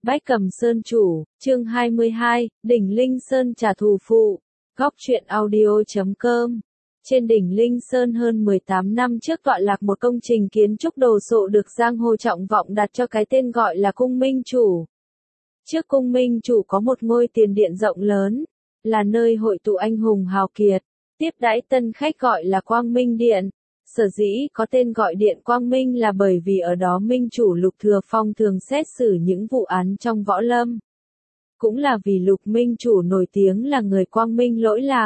Bách Cầm Sơn Chủ, chương 22, Đỉnh Linh Sơn trả thù phụ. Góc truyện audio.com. Trên đỉnh Linh Sơn hơn 18 năm trước tọa lạc một công trình kiến trúc đồ sộ được giang hồ trọng vọng đặt cho cái tên gọi là Cung Minh Chủ. Trước Cung Minh Chủ có một ngôi tiền điện rộng lớn, là nơi hội tụ anh hùng hào kiệt, tiếp đãi tân khách gọi là Quang Minh Điện. Sở dĩ có tên gọi Điện Quang Minh là bởi vì ở đó Minh Chủ Lục Thừa Phong thường xét xử những vụ án trong võ lâm. Cũng là vì Lục Minh Chủ nổi tiếng là người quang minh lỗi lạc.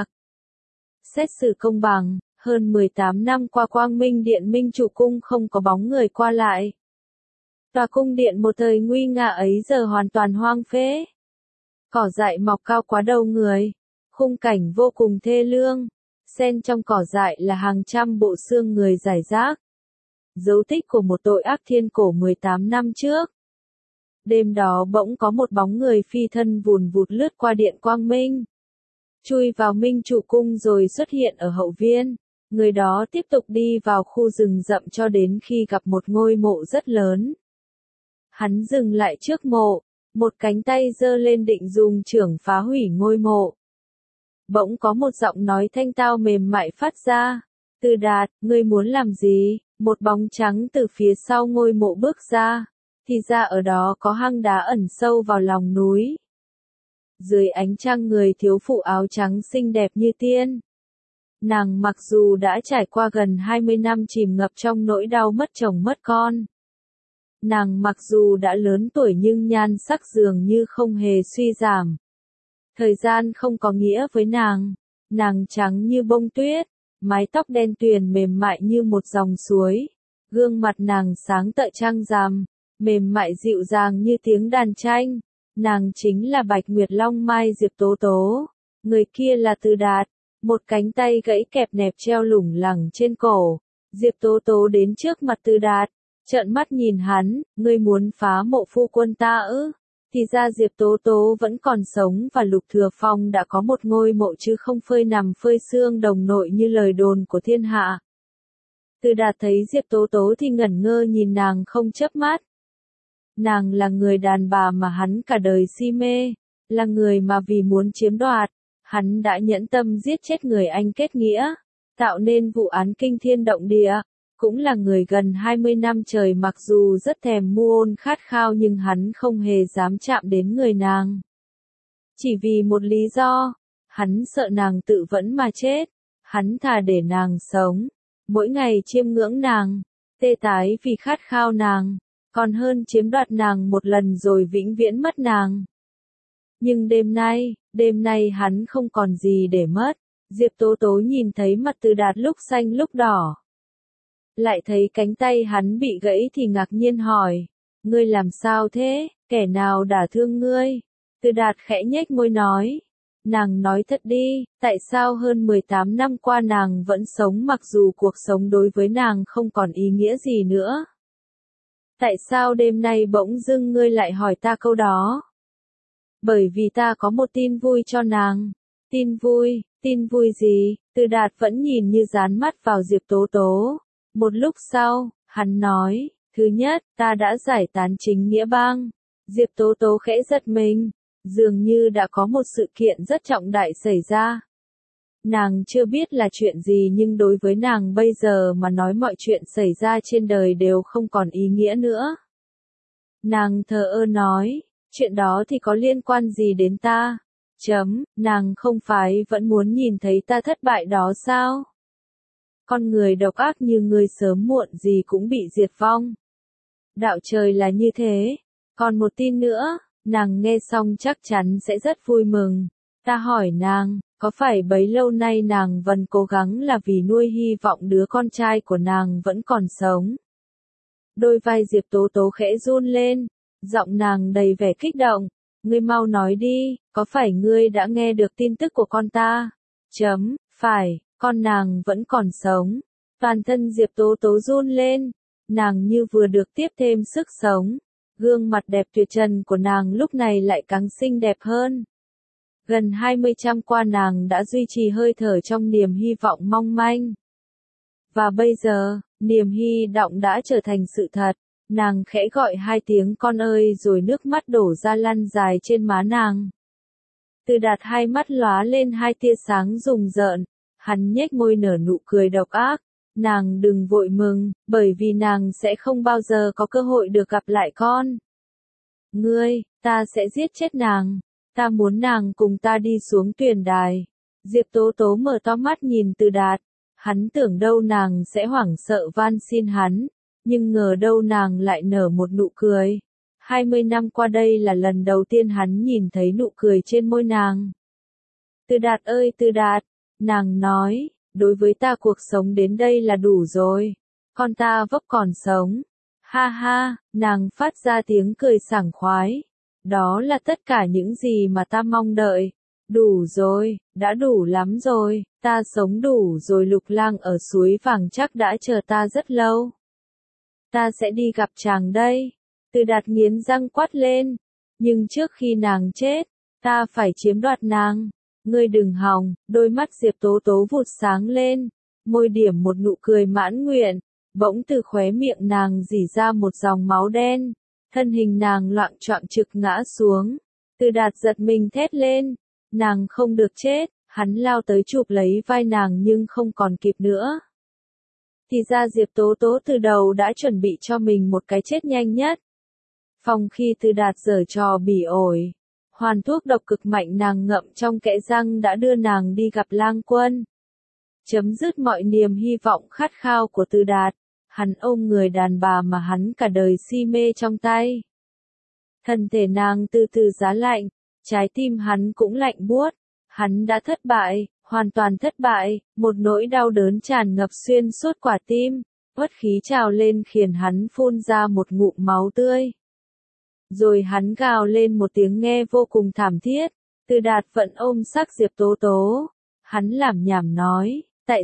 Xét xử công bằng, hơn 18 năm qua Quang Minh Điện Minh Chủ Cung không có bóng người qua lại. Tòa cung điện một thời nguy nga ấy giờ hoàn toàn hoang phế. Cỏ dại mọc cao quá đầu người, khung cảnh vô cùng thê lương. Xen trong cỏ dại là hàng trăm bộ xương người rải rác. Dấu tích của một tội ác thiên cổ 18 năm trước. Đêm đó bỗng có một bóng người phi thân vùn vụt lướt qua điện Quang Minh. Chui vào Minh Chủ Cung rồi xuất hiện ở hậu viên. Người đó tiếp tục đi vào khu rừng rậm cho đến khi gặp một ngôi mộ rất lớn. Hắn dừng lại trước mộ, một cánh tay giơ lên định dùng chưởng phá hủy ngôi mộ. Bỗng có một giọng nói thanh tao mềm mại phát ra. Từ Đạt, ngươi muốn làm gì? Một bóng trắng từ phía sau ngôi mộ bước ra. Thì ra ở đó có hang đá ẩn sâu vào lòng núi. Dưới ánh trăng người thiếu phụ áo trắng xinh đẹp như tiên. Nàng mặc dù đã trải qua gần 20 năm chìm ngập trong nỗi đau mất chồng mất con. Nàng mặc dù đã lớn tuổi nhưng nhan sắc dường như không hề suy giảm. Thời gian không có nghĩa với nàng. Nàng trắng như bông tuyết, mái tóc đen tuyền mềm mại như một dòng suối. Gương mặt nàng sáng tợi trăng rằm, mềm mại dịu dàng như tiếng đàn tranh. Nàng chính là Bạch Nguyệt Long Mai Diệp Tố Tố. Người kia là Từ Đạt, một cánh tay gãy kẹp nẹp treo lủng lẳng trên cổ. Diệp Tố Tố đến trước mặt Từ Đạt, trợn mắt nhìn hắn, ngươi muốn phá mộ phu quân ta ư? Thì ra Diệp Tố Tố vẫn còn sống và Lục Thừa Phong đã có một ngôi mộ chứ không phơi nằm phơi xương đồng nội như lời đồn của thiên hạ. Từ Đạt thấy Diệp Tố Tố thì ngẩn ngơ nhìn nàng không chớp mắt. Nàng là người đàn bà mà hắn cả đời si mê, là người mà vì muốn chiếm đoạt, hắn đã nhẫn tâm giết chết người anh kết nghĩa, tạo nên vụ án kinh thiên động địa. Cũng là người gần 20 năm trời mặc dù rất thèm muôn khát khao nhưng hắn không hề dám chạm đến người nàng. Chỉ vì một lý do, hắn sợ nàng tự vẫn mà chết, hắn thà để nàng sống, mỗi ngày chiêm ngưỡng nàng, tê tái vì khát khao nàng, còn hơn chiếm đoạt nàng một lần rồi vĩnh viễn mất nàng. Nhưng đêm nay hắn không còn gì để mất. Diệp Tố Tố nhìn thấy mặt Từ Đạt lúc xanh lúc đỏ. Lại thấy cánh tay hắn bị gãy thì ngạc nhiên hỏi, ngươi làm sao thế, kẻ nào đả thương ngươi? Từ Đạt khẽ nhếch môi nói, nàng nói thật đi, tại sao hơn 18 năm qua nàng vẫn sống mặc dù cuộc sống đối với nàng không còn ý nghĩa gì nữa? Tại sao đêm nay bỗng dưng ngươi lại hỏi ta câu đó? Bởi vì ta có một tin vui cho nàng. Tin vui gì? Từ Đạt vẫn nhìn như dán mắt vào Diệp Tố Tố. Một lúc sau, hắn nói, thứ nhất, ta đã giải tán chính nghĩa bang. Diệp Tố Tố khẽ giật mình, dường như đã có một sự kiện rất trọng đại xảy ra. Nàng chưa biết là chuyện gì nhưng đối với nàng bây giờ mà nói mọi chuyện xảy ra trên đời đều không còn ý nghĩa nữa. Nàng thờ ơ nói, chuyện đó thì có liên quan gì đến ta? Nàng không phải vẫn muốn nhìn thấy ta thất bại đó sao? Con người độc ác như ngươi sớm muộn gì cũng bị diệt vong. Đạo trời là như thế. Còn một tin nữa, nàng nghe xong chắc chắn sẽ rất vui mừng. Ta hỏi nàng, có phải bấy lâu nay nàng vẫn cố gắng là vì nuôi hy vọng đứa con trai của nàng vẫn còn sống? Đôi vai Diệp Tố Tố khẽ run lên, giọng nàng đầy vẻ kích động. Ngươi mau nói đi, có phải ngươi đã nghe được tin tức của con ta? Phải. Con nàng vẫn còn sống. Toàn thân Diệp Tố Tố run lên. Nàng như vừa được tiếp thêm sức sống. Gương mặt đẹp tuyệt trần của nàng lúc này lại càng xinh đẹp hơn. Gần 20 năm qua nàng đã duy trì hơi thở trong niềm hy vọng mong manh. Và bây giờ, niềm hy vọng đã trở thành sự thật. Nàng khẽ gọi 2 tiếng con ơi rồi nước mắt đổ ra lăn dài trên má nàng. Từ Đạt hai mắt lóa lên 2 tia sáng rùng rợn, hắn nhếch môi nở nụ cười độc ác. Nàng đừng vội mừng, bởi vì nàng sẽ không bao giờ có cơ hội được gặp lại con. Ngươi, ta sẽ giết chết nàng. Ta muốn nàng cùng ta đi xuống tuyền đài. Diệp Tố Tố mở to mắt nhìn Từ Đạt. Hắn tưởng đâu nàng sẽ hoảng sợ van xin hắn, nhưng ngờ đâu nàng lại nở một nụ cười. 20 năm qua đây là lần đầu tiên hắn nhìn thấy nụ cười trên môi nàng. Từ Đạt ơi Từ Đạt, nàng nói, đối với ta cuộc sống đến đây là đủ rồi. Con ta vấp còn sống. Ha ha, nàng phát ra tiếng cười sảng khoái. Đó là tất cả những gì mà ta mong đợi. Đủ rồi, đã đủ lắm rồi, ta sống đủ rồi. Lục Lang ở suối vàng chắc đã chờ ta rất lâu. Ta sẽ đi gặp chàng đây. Từ Đạt nghiến răng quát lên. Nhưng trước khi nàng chết, ta phải chiếm đoạt nàng. Ngươi đừng hòng, đôi mắt Diệp Tố Tố vụt sáng lên. Môi điểm một nụ cười mãn nguyện. Bỗng từ khóe miệng nàng rỉ ra một dòng máu đen. Thân hình nàng loạng choạng trực ngã xuống. Từ Đạt giật mình thét lên. Nàng không được chết, hắn lao tới chụp lấy vai nàng nhưng không còn kịp nữa. Thì ra Diệp Tố Tố từ đầu đã chuẩn bị cho mình một cái chết nhanh nhất. Phòng khi Từ Đạt giở trò bỉ ổi, hoàn thuốc độc cực mạnh nàng ngậm trong kẽ răng đã đưa nàng đi gặp Lang Quân. Chấm dứt mọi niềm hy vọng khát khao của Từ Đạt, hắn ôm người đàn bà mà hắn cả đời si mê trong tay. Thân thể nàng từ từ giá lạnh, trái tim hắn cũng lạnh buốt, hắn đã thất bại, hoàn toàn thất bại, một nỗi đau đớn tràn ngập xuyên suốt quả tim, uất khí trào lên khiến hắn phun ra một ngụm máu tươi. Rồi hắn gào lên một tiếng nghe vô cùng thảm thiết. Từ Đạt vẫn ôm xác Diệp Tố Tố. Hắn lảm nhảm nói,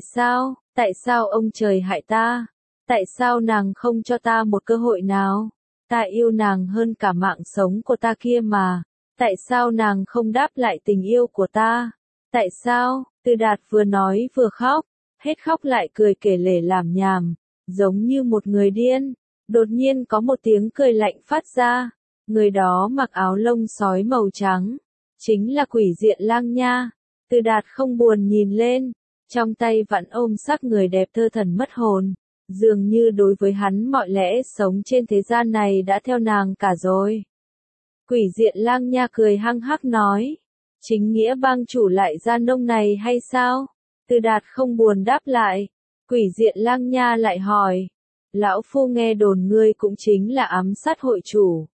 tại sao ông trời hại ta? Tại sao nàng không cho ta một cơ hội nào? Ta yêu nàng hơn cả mạng sống của ta kia mà. Tại sao nàng không đáp lại tình yêu của ta? Tại sao? Từ Đạt vừa nói vừa khóc, hết khóc lại cười kể lể lảm nhảm, giống như một người điên. Đột nhiên có một tiếng cười lạnh phát ra. Người đó mặc áo lông sói màu trắng, chính là Quỷ Diện Lang Nha. Từ Đạt không buồn nhìn lên, trong tay vẫn ôm xác người đẹp thơ thần mất hồn, dường như đối với hắn mọi lẽ sống trên thế gian này đã theo nàng cả rồi. Quỷ Diện Lang Nha cười hăng hắc nói, chính nghĩa bang chủ lại ra nông này hay sao? Từ Đạt không buồn đáp lại, Quỷ Diện Lang Nha lại hỏi, lão phu nghe đồn ngươi cũng chính là ám sát hội chủ.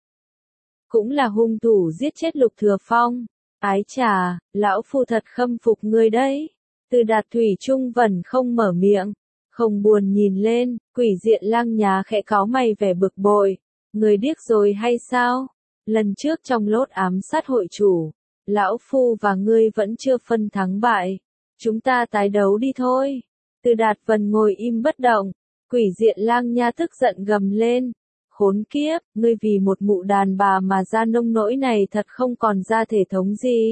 Cũng là hung thủ giết chết Lục Thừa Phong. Ái chà, lão phu thật khâm phục ngươi đấy. Từ Đạt thủy chung vẫn không mở miệng, không buồn nhìn lên. Quỷ Diện Lang Nha khẽ cáu mày vẻ bực bội. Ngươi điếc rồi hay sao? Lần trước trong lốt ám sát hội chủ, lão phu và ngươi vẫn chưa phân thắng bại. Chúng ta tái đấu đi thôi. Từ Đạt vẫn ngồi im bất động. Quỷ Diện Lang Nha tức giận gầm lên. Khốn kiếp, ngươi vì một mụ đàn bà mà ra nông nỗi này thật không còn ra thể thống gì.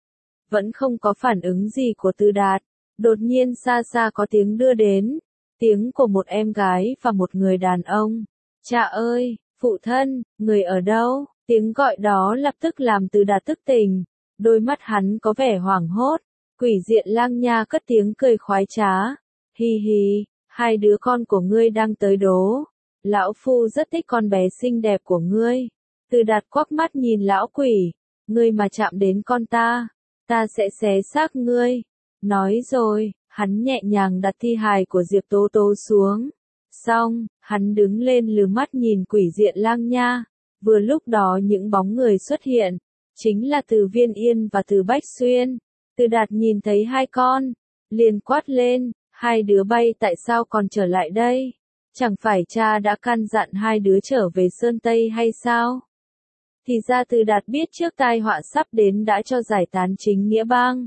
Vẫn không có phản ứng gì của Từ Đạt. Đột nhiên xa xa có tiếng đưa đến. Tiếng của một em gái và một người đàn ông. Cha ơi, phụ thân, người ở đâu? Tiếng gọi đó lập tức làm Từ Đạt thức tỉnh. Đôi mắt hắn có vẻ hoảng hốt. Quỷ Diện Lang Nha cất tiếng cười khoái trá. Hi hi, hai đứa con của ngươi đang tới đố. Lão phu rất thích con bé xinh đẹp của ngươi. Từ Đạt quắc mắt nhìn lão quỷ. Ngươi mà chạm đến con ta sẽ xé xác ngươi. Nói rồi, hắn nhẹ nhàng đặt thi hài của Diệp Tố Tố xuống. Xong, hắn đứng lên lừ mắt nhìn Quỷ Diện Lang Nha. Vừa lúc đó những bóng người xuất hiện. Chính là Từ Viên Yên và Từ Bách Xuyên. Từ Đạt nhìn thấy hai con, liền quát lên, hai đứa bay tại sao còn trở lại đây? Chẳng phải cha đã căn dặn hai đứa trở về Sơn Tây hay sao? Thì ra Từ Đạt biết trước tai họa sắp đến đã cho giải tán chính nghĩa bang.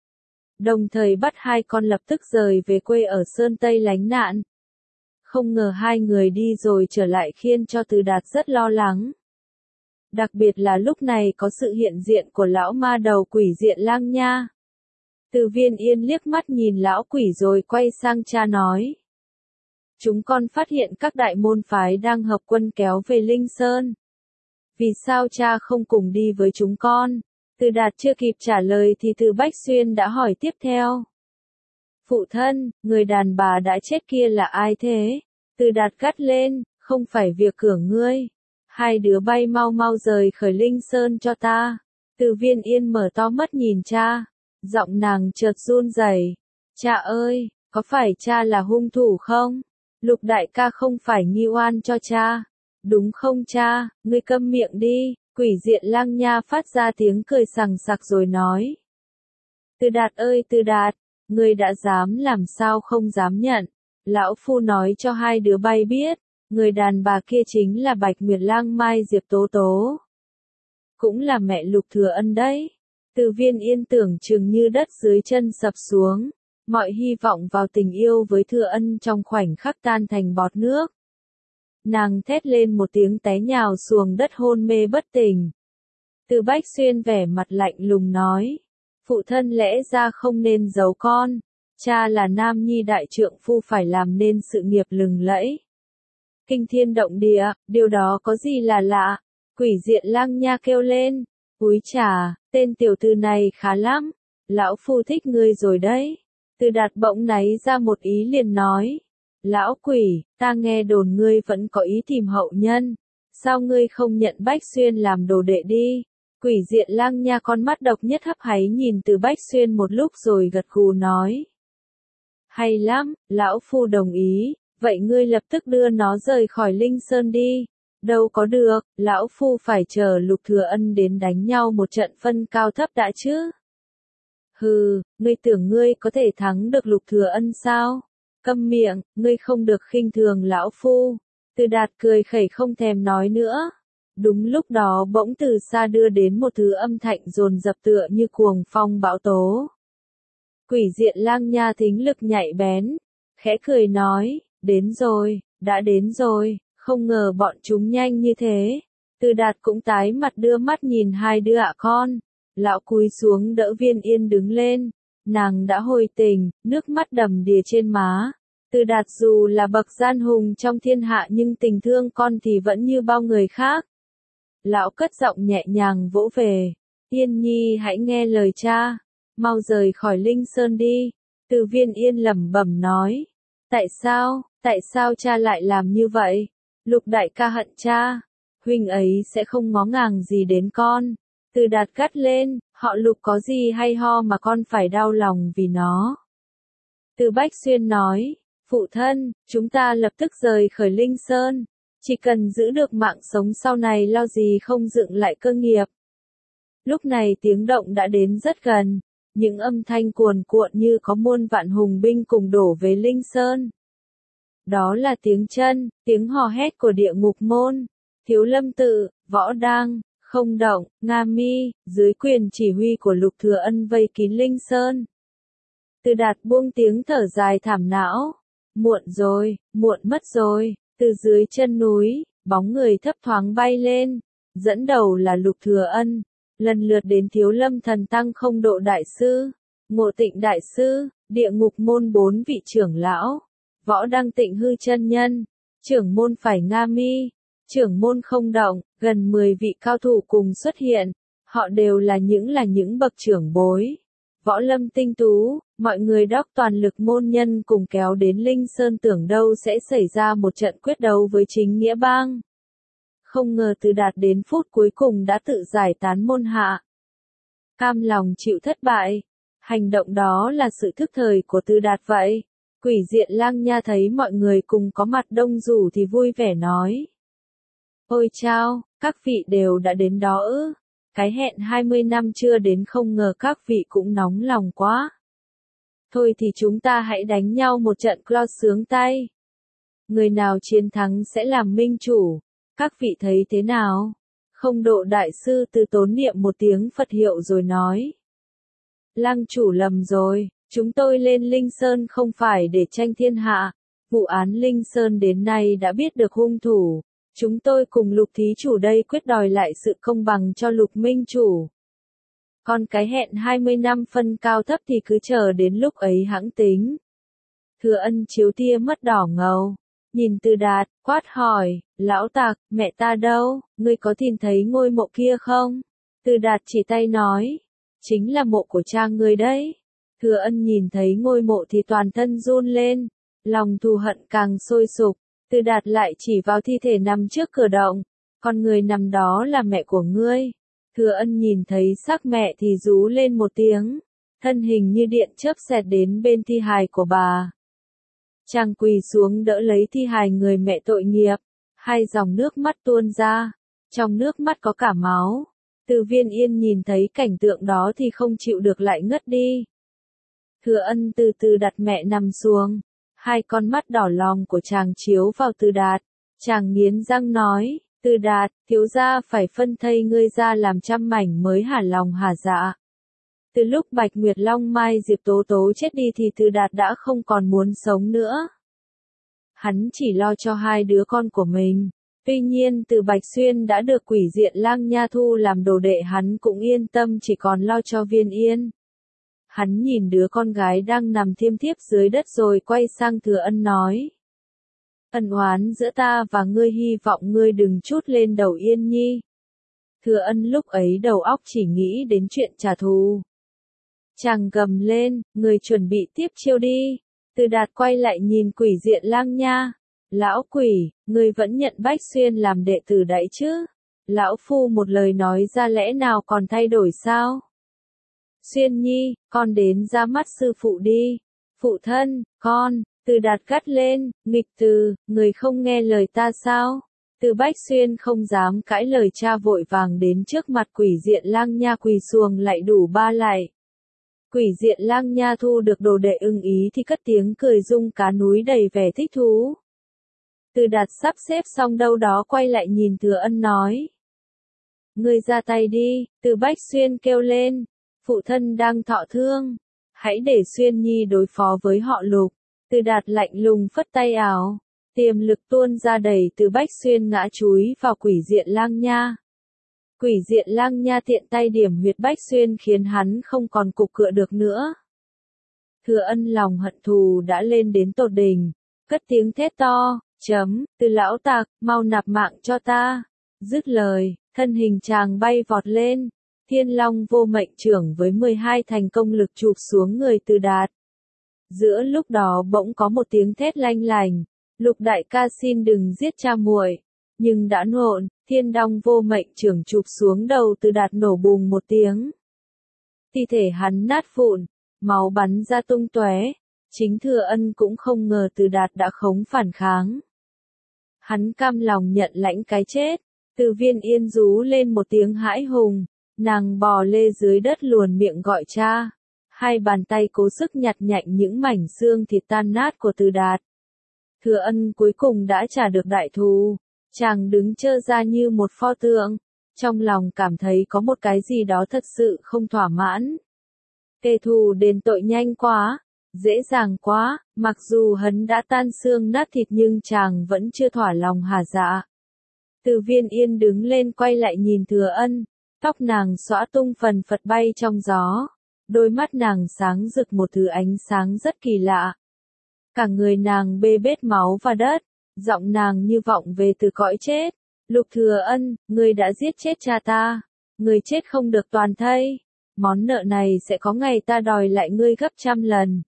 Đồng thời bắt hai con lập tức rời về quê ở Sơn Tây lánh nạn. Không ngờ hai người đi rồi trở lại khiến cho Từ Đạt rất lo lắng. Đặc biệt là lúc này có sự hiện diện của lão ma đầu Quỷ Diện Lang Nha. Từ Viên Yên liếc mắt nhìn lão quỷ rồi quay sang cha nói. chúng con phát hiện các đại môn phái đang hợp quân kéo về Linh Sơn. Vì sao cha không cùng đi với chúng con? Từ Đạt chưa kịp trả lời thì Từ Bách Xuyên đã hỏi tiếp theo. Phụ thân, người đàn bà đã chết kia là ai thế? Từ Đạt gắt lên, không phải việc của ngươi. Hai đứa bay mau mau rời khỏi Linh Sơn cho ta. Từ Viên Yên mở to mắt nhìn cha. Giọng nàng chợt run rẩy. Cha ơi, có phải cha là hung thủ không? Lục đại ca không phải nghi oan cho cha. Đúng không cha, ngươi câm miệng đi. Quỷ diện Lang Nha phát ra tiếng cười sằng sặc rồi nói. Từ Đạt ơi Từ Đạt, ngươi đã dám làm sao không dám nhận. Lão Phu nói cho hai đứa bay biết, người đàn bà kia chính là Bạch Nguyệt Lang Mai Diệp Tố Tố. Cũng là mẹ Lục Thừa Ân đấy. Từ Viên Yên tưởng chừng như đất dưới chân sập xuống. Mọi hy vọng vào tình yêu với Thừa Ân trong khoảnh khắc tan thành bọt nước. Nàng thét lên một tiếng té nhào xuồng đất hôn mê bất tỉnh. Từ Bách Xuyên vẻ mặt lạnh lùng nói. Phụ thân lẽ ra không nên giấu con. Cha là nam nhi đại trượng phu phải làm nên sự nghiệp lừng lẫy. Kinh thiên động địa, điều đó có gì là lạ? Quỷ diện Lang Nha kêu lên. Úi chà, tên tiểu tử này khá lắm. Lão Phu thích ngươi rồi đấy. Từ Đạt bỗng náy ra một ý liền nói. Lão quỷ, ta nghe đồn ngươi vẫn có ý tìm hậu nhân. Sao ngươi không nhận Bách Xuyên làm đồ đệ đi? Quỷ diện Lang Nha con mắt độc nhất hấp háy nhìn Từ Bách Xuyên một lúc rồi gật gù nói. Hay lắm, Lão Phu đồng ý, vậy ngươi lập tức đưa nó rời khỏi Linh Sơn đi. Đâu có được, Lão Phu phải chờ Lục Thừa Ân đến đánh nhau một trận phân cao thấp đã chứ. Hừ, ngươi tưởng ngươi có thể thắng được Lục Thừa Ân sao? Câm miệng, ngươi không được khinh thường Lão Phu. Từ Đạt cười khẩy không thèm nói nữa. Đúng lúc đó bỗng từ xa đưa đến một thứ âm thanh dồn dập tựa như cuồng phong bão tố. Quỷ diện Lang Nha thính lực nhạy bén, khẽ cười nói, đến rồi, đã đến rồi, không ngờ bọn chúng nhanh như thế. Từ Đạt cũng tái mặt đưa mắt nhìn hai đứa ạ con. Lão cúi xuống đỡ Viên Yên đứng lên. Nàng đã hồi tình, nước mắt đầm đìa trên má. Từ Đạt dù là bậc gian hùng trong thiên hạ nhưng tình thương con thì vẫn như bao người khác. Lão cất giọng nhẹ nhàng vỗ về. Yên Nhi hãy nghe lời cha. Mau rời khỏi Linh Sơn đi. Từ Viên Yên lẩm bẩm nói. Tại sao cha lại làm như vậy? Lục đại ca hận cha. Huynh ấy sẽ không ngó ngàng gì đến con. Từ Đạt gắt lên, họ Lục có gì hay ho mà con phải đau lòng vì nó. Từ Bách Xuyên nói, phụ thân, chúng ta lập tức rời khỏi Linh Sơn. Chỉ cần giữ được mạng sống sau này lo gì không dựng lại cơ nghiệp. Lúc này tiếng động đã đến rất gần. Những âm thanh cuồn cuộn như có muôn vạn hùng binh cùng đổ về Linh Sơn. Đó là tiếng chân, tiếng hò hét của địa ngục môn. Thiếu Lâm Tự, Võ Đang, Không Động, Nga Mi, dưới quyền chỉ huy của Lục Thừa Ân vây kín Linh Sơn. Từ Đạt buông tiếng thở dài thảm não. Muộn rồi, muộn mất rồi. Từ dưới chân núi, bóng người thấp thoáng bay lên. Dẫn đầu là Lục Thừa Ân. Lần lượt đến Thiếu Lâm Thần Tăng Không Độ Đại Sư, Ngộ Tịnh Đại Sư, Địa Ngục Môn 4 vị trưởng lão, Võ Đăng Tịnh Hư chân nhân, trưởng môn phải Nga Mi, trưởng môn Không Động, gần 10 vị cao thủ cùng xuất hiện. Họ đều là những bậc trưởng bối. Võ Lâm tinh tú, mọi người đốc toàn lực môn nhân cùng kéo đến Linh Sơn tưởng đâu sẽ xảy ra một trận quyết đấu với chính nghĩa bang. Không ngờ Từ Đạt đến phút cuối cùng đã tự giải tán môn hạ. Cam lòng chịu thất bại. Hành động đó là sự thức thời của Từ Đạt vậy. Quỷ diện Lang Nha thấy mọi người cùng có mặt đông đủ thì vui vẻ nói. Ôi chao, các vị đều đã đến đó ư. Cái hẹn 20 năm chưa đến không ngờ các vị cũng nóng lòng quá. Thôi thì chúng ta hãy đánh nhau một trận clo sướng tay. Người nào chiến thắng sẽ làm minh chủ. Các vị thấy thế nào? Không Độ Đại Sư Từ Tốn niệm một tiếng Phật hiệu rồi nói. Lăng chủ lầm rồi, chúng tôi lên Linh Sơn không phải để tranh thiên hạ. Vụ án Linh Sơn đến nay đã biết được hung thủ. Chúng tôi cùng Lục thí chủ đây quyết đòi lại sự công bằng cho Lục minh chủ. Còn cái hẹn 20 năm phân cao thấp thì cứ chờ đến lúc ấy hẵng tính. Thừa Ân chiếu tia mất đỏ ngầu. nhìn Từ Đạt, quát hỏi, lão tặc, mẹ ta đâu, ngươi có nhìn thấy ngôi mộ kia không? Từ Đạt chỉ tay nói, chính là mộ của cha ngươi đấy. Thừa Ân nhìn thấy ngôi mộ thì toàn thân run lên, lòng thù hận càng sôi sục. Từ Đạt lại chỉ vào thi thể nằm trước cửa động, con người nằm đó là mẹ của ngươi. Thừa Ân nhìn thấy xác mẹ thì rú lên một tiếng, thân hình như điện chớp xẹt đến bên thi hài của bà. Chàng quỳ xuống đỡ lấy thi hài người mẹ tội nghiệp, hai dòng nước mắt tuôn ra, trong nước mắt có cả máu. Từ Viên Yên nhìn thấy cảnh tượng đó thì không chịu được lại ngất đi. Thừa Ân từ từ đặt mẹ nằm xuống, hai con mắt đỏ lòm của chàng chiếu vào Từ Đạt, chàng nghiến răng nói, Từ Đạt, thiếu gia phải phân thây ngươi ra làm trăm mảnh mới hả lòng hả dạ. Từ lúc Bạch Nguyệt Long Mai Diệp Tố Tố chết đi thì Từ Đạt đã không còn muốn sống nữa. Hắn chỉ lo cho hai đứa con của mình. Tuy nhiên từ Bạch Xuyên đã được Quỷ Diện Lang Nha thu làm đồ đệ hắn cũng yên tâm chỉ còn lo cho Viên Yên. Hắn nhìn đứa con gái đang nằm thiêm thiếp dưới đất rồi quay sang Thừa Ân nói. Ân oán giữa ta và ngươi hy vọng ngươi đừng trút lên đầu Yên Nhi. Thừa Ân lúc ấy đầu óc chỉ nghĩ đến chuyện trả thù. Chàng gầm lên, người chuẩn bị tiếp chiêu đi. Từ Đạt quay lại nhìn Quỷ Diện Lang Nha. Lão quỷ, ngươi vẫn nhận Bách Xuyên làm đệ tử đấy chứ? Lão phu một lời nói ra lẽ nào còn thay đổi sao? Xuyên Nhi, con đến ra mắt sư phụ đi. Phụ thân, con, Từ Đạt gắt lên, nghịch từ, người không nghe lời ta sao? Từ Bách Xuyên không dám cãi lời cha vội vàng đến trước mặt Quỷ Diện Lang Nha quỳ xuồng lại đủ ba lại. Quỷ Diện Lang Nha thu được đồ đệ ưng ý thì cất tiếng cười rung cá núi đầy vẻ thích thú. Từ Đạt sắp xếp xong đâu đó quay lại nhìn Thừa Ân nói. Ngươi ra tay đi, Từ Bách Xuyên kêu lên. Phụ thân đang thọ thương. Hãy để Xuyên Nhi đối phó với họ Lục. Từ Đạt lạnh lùng phất tay áo. Tiềm lực tuôn ra đẩy Từ Bách Xuyên ngã chúi vào Quỷ Diện Lang Nha. Quỷ Diện Lang Nha tiện tay điểm huyệt Bách Xuyên khiến hắn không còn cục cựa được nữa. Thừa Ân lòng hận thù đã lên đến tột đỉnh, cất tiếng thét to, Từ lão tặc, mau nạp mạng cho ta. Dứt lời, thân hình chàng bay vọt lên, Thiên Long Vô Mệnh Trưởng với 12 thành công lực chụp xuống người Từ Đạt. Giữa lúc đó bỗng có một tiếng thét lanh lành, Lục đại ca xin đừng giết cha muội. Nhưng đã nộn, Thiên Long Vô Mệnh Trưởng chụp xuống đầu Từ Đạt nổ bùng một tiếng. Thi thể hắn nát vụn, máu bắn ra tung tóe. Chính Thừa Ân cũng không ngờ Từ Đạt đã khống phản kháng. Hắn cam lòng nhận lãnh cái chết. Từ Viên Yên rú lên một tiếng hãi hùng, nàng bò lê dưới đất luồn miệng gọi cha. Hai bàn tay cố sức nhặt nhạnh những mảnh xương thịt tan nát của Từ Đạt. Thừa Ân cuối cùng đã trả được đại thù. Chàng đứng trơ ra như một pho tượng, trong lòng cảm thấy có một cái gì đó thật sự không thỏa mãn. Kẻ thù đền tội nhanh quá, dễ dàng quá, mặc dù hắn đã tan xương nát thịt nhưng chàng vẫn chưa thỏa lòng hả dạ. Từ Viên Yên đứng lên quay lại nhìn Thừa Ân, tóc nàng xõa tung phần phật bay trong gió, đôi mắt nàng sáng rực một thứ ánh sáng rất kỳ lạ. Cả người nàng bê bết máu và đất, giọng nàng như vọng về từ cõi chết. Lục Thừa Ân, ngươi đã giết chết cha ta, ngươi chết không được toàn thây, món nợ này sẽ có ngày ta đòi lại ngươi gấp trăm lần.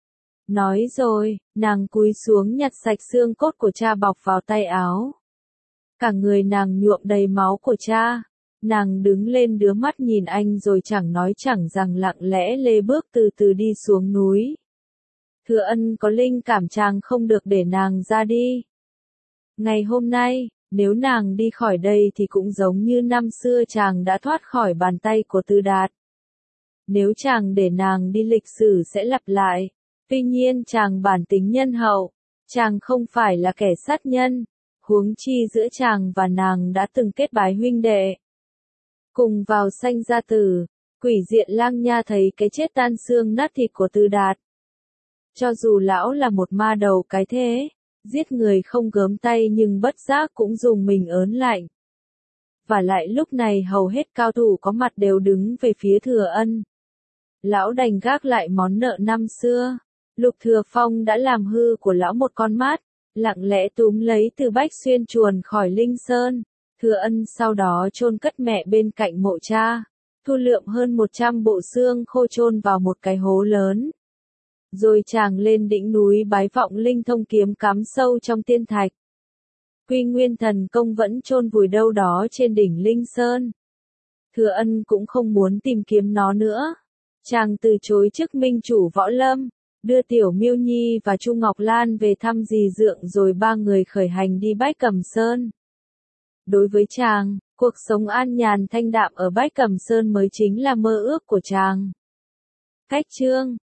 Nói rồi, nàng cúi xuống nhặt sạch xương cốt của cha bọc vào tay áo. Cả người nàng nhuộm đầy máu của cha. Nàng đứng lên đứa mắt nhìn anh rồi chẳng nói chẳng rằng lặng lẽ lê bước từ từ đi xuống núi. Thừa Ân có linh cảm chàng không được để nàng ra đi. Ngày hôm nay, nếu nàng đi khỏi đây thì cũng giống như năm xưa chàng đã thoát khỏi bàn tay của Từ Đạt. Nếu chàng để nàng đi lịch sử sẽ lặp lại. Tuy nhiên chàng bản tính nhân hậu, chàng không phải là kẻ sát nhân, huống chi giữa chàng và nàng đã từng kết bái huynh đệ. Cùng vào sanh gia tử, Quỷ Diện Lang Nha thấy cái chết tan xương nát thịt của Từ Đạt. Cho dù lão là một ma đầu cái thế, giết người không gớm tay nhưng bất giác cũng dùng mình ớn lạnh. Và lại lúc này hầu hết cao thủ có mặt đều đứng về phía Thừa Ân. Lão đành gác lại món nợ năm xưa. Lục Thừa Phong đã làm hư của lão một con mắt, lặng lẽ túm lấy Từ Bách Xuyên chuồn khỏi Linh Sơn. Thừa Ân sau đó chôn cất mẹ bên cạnh mộ cha, thu lượm hơn 100 bộ xương khô chôn vào một cái hố lớn. Rồi chàng lên đỉnh núi bái vọng linh thông kiếm cắm sâu trong tiên thạch. Quy Nguyên thần công vẫn chôn vùi đâu đó trên đỉnh Linh Sơn. Thừa Ân cũng không muốn tìm kiếm nó nữa. Chàng từ chối chức minh chủ võ lâm, đưa Tiểu Miêu Nhi và Chu Ngọc Lan về thăm dì dượng rồi ba người khởi hành đi Bách Cầm Sơn. Đối với chàng, cuộc sống an nhàn thanh đạm ở Bách Cầm Sơn mới chính là mơ ước của chàng. Cách chương